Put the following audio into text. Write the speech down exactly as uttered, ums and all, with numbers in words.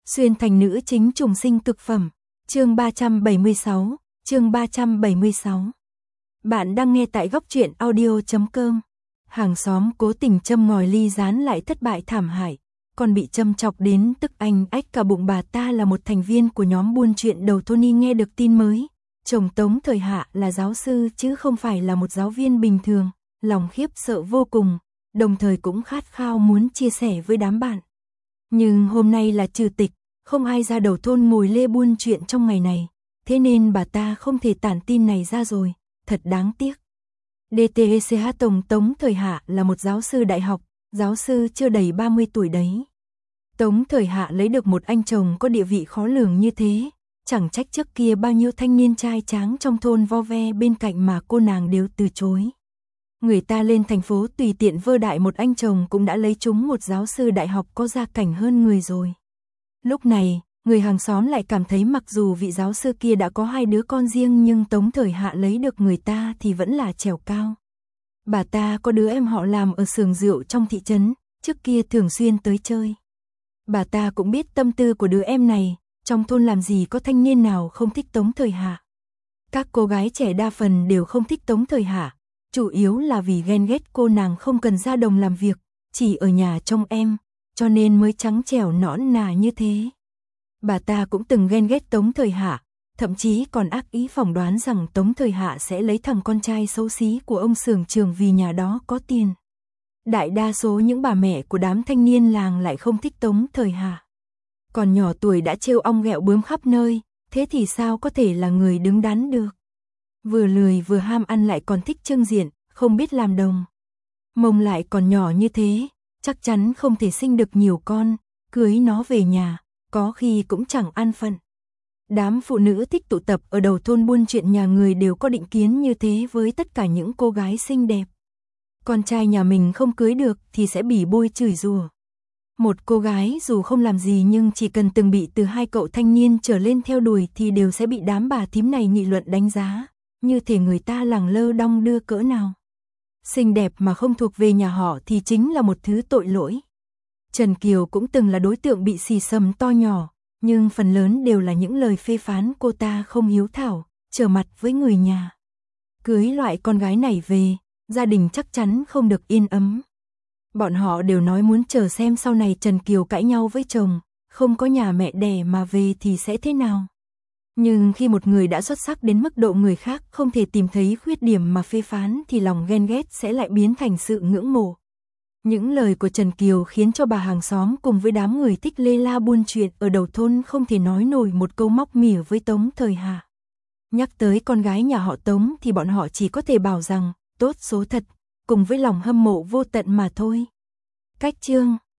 Xuyên thành nữ chính trùng sinh cực phẩm. Chương ba trăm bảy mươi sáu, chương ba trăm bảy mươi sáu. Bạn đang nghe tại góc truyện audio chấm com. Hàng xóm cố tình châm ngòi ly gián lại thất bại thảm hại, còn bị châm chọc đến tức anh ách cả bụng. Bà ta là một thành viên của nhóm buôn chuyện đầu Tony. Nghe được tin mới, chồng Tống Thời Hạ là giáo sư chứ không phải là một giáo viên bình thường, lòng khiếp sợ vô cùng, đồng thời cũng khát khao muốn chia sẻ với đám bạn. Nhưng hôm nay là trừ tịch, không ai ra đầu thôn ngồi lê buôn chuyện trong ngày này, thế nên bà ta không thể tản tin này ra rồi, thật đáng tiếc. đê tê e xê hát Tổng Tống Thời Hạ là một giáo sư đại học, giáo sư chưa đầy ba mươi tuổi đấy. Tống Thời Hạ lấy được một anh chồng có địa vị khó lường như thế, chẳng trách trước kia bao nhiêu thanh niên trai tráng trong thôn vo ve bên cạnh mà cô nàng đều từ chối. Người ta lên thành phố tùy tiện vơ đại một anh chồng cũng đã lấy chúng một giáo sư đại học có gia cảnh hơn người rồi. Lúc này, người hàng xóm lại cảm thấy mặc dù vị giáo sư kia đã có hai đứa con riêng nhưng Tống Thời Hạ lấy được người ta thì vẫn là trèo cao. Bà ta có đứa em họ làm ở xưởng rượu trong thị trấn, trước kia thường xuyên tới chơi. Bà ta cũng biết tâm tư của đứa em này, trong thôn làm gì có thanh niên nào không thích Tống Thời Hạ. Các cô gái trẻ đa phần đều không thích Tống Thời Hạ, chủ yếu là vì ghen ghét cô nàng không cần ra đồng làm việc, chỉ ở nhà trông em, cho nên mới trắng trẻo nõn nà như thế. Bà ta cũng từng ghen ghét Tống Thời Hạ, thậm chí còn ác ý phỏng đoán rằng Tống Thời Hạ sẽ lấy thằng con trai xấu xí của ông xưởng trưởng vì nhà đó có tiền. Đại đa số những bà mẹ của đám thanh niên làng lại không thích Tống Thời Hạ. Còn nhỏ tuổi đã trêu ong ghẹo bướm khắp nơi, thế thì sao có thể là người đứng đắn được. Vừa lười vừa ham ăn lại còn thích trưng diện, không biết làm đồng. Mông lại còn nhỏ như thế, chắc chắn không thể sinh được nhiều con, cưới nó về nhà, có khi cũng chẳng an phận. Đám phụ nữ thích tụ tập ở đầu thôn buôn chuyện nhà người đều có định kiến như thế với tất cả những cô gái xinh đẹp. Con trai nhà mình không cưới được thì sẽ bỉ bôi chửi rủa. Một cô gái dù không làm gì nhưng chỉ cần từng bị từ hai cậu thanh niên trở lên theo đuổi thì đều sẽ bị đám bà thím này nghị luận đánh giá, như thể người ta lẳng lơ đong đưa cỡ nào. Xinh đẹp mà không thuộc về nhà họ thì chính là một thứ tội lỗi. Trần Kiều cũng từng là đối tượng bị xì xầm to nhỏ, nhưng phần lớn đều là những lời phê phán cô ta không hiếu thảo, trở mặt với người nhà. Cưới loại con gái này về, gia đình chắc chắn không được yên ấm. Bọn họ đều nói muốn chờ xem sau này Trần Kiều cãi nhau với chồng, không có nhà mẹ đẻ mà về thì sẽ thế nào. Nhưng khi một người đã xuất sắc đến mức độ người khác không thể tìm thấy khuyết điểm mà phê phán thì lòng ghen ghét sẽ lại biến thành sự ngưỡng mộ. Những lời của Trần Kiều khiến cho bà hàng xóm cùng với đám người thích lê la buôn chuyện ở đầu thôn không thể nói nổi một câu móc mỉa với Tống Thời Hạ. Nhắc tới con gái nhà họ Tống thì bọn họ chỉ có thể bảo rằng tốt số thật, cùng với lòng hâm mộ vô tận mà thôi. Cách chương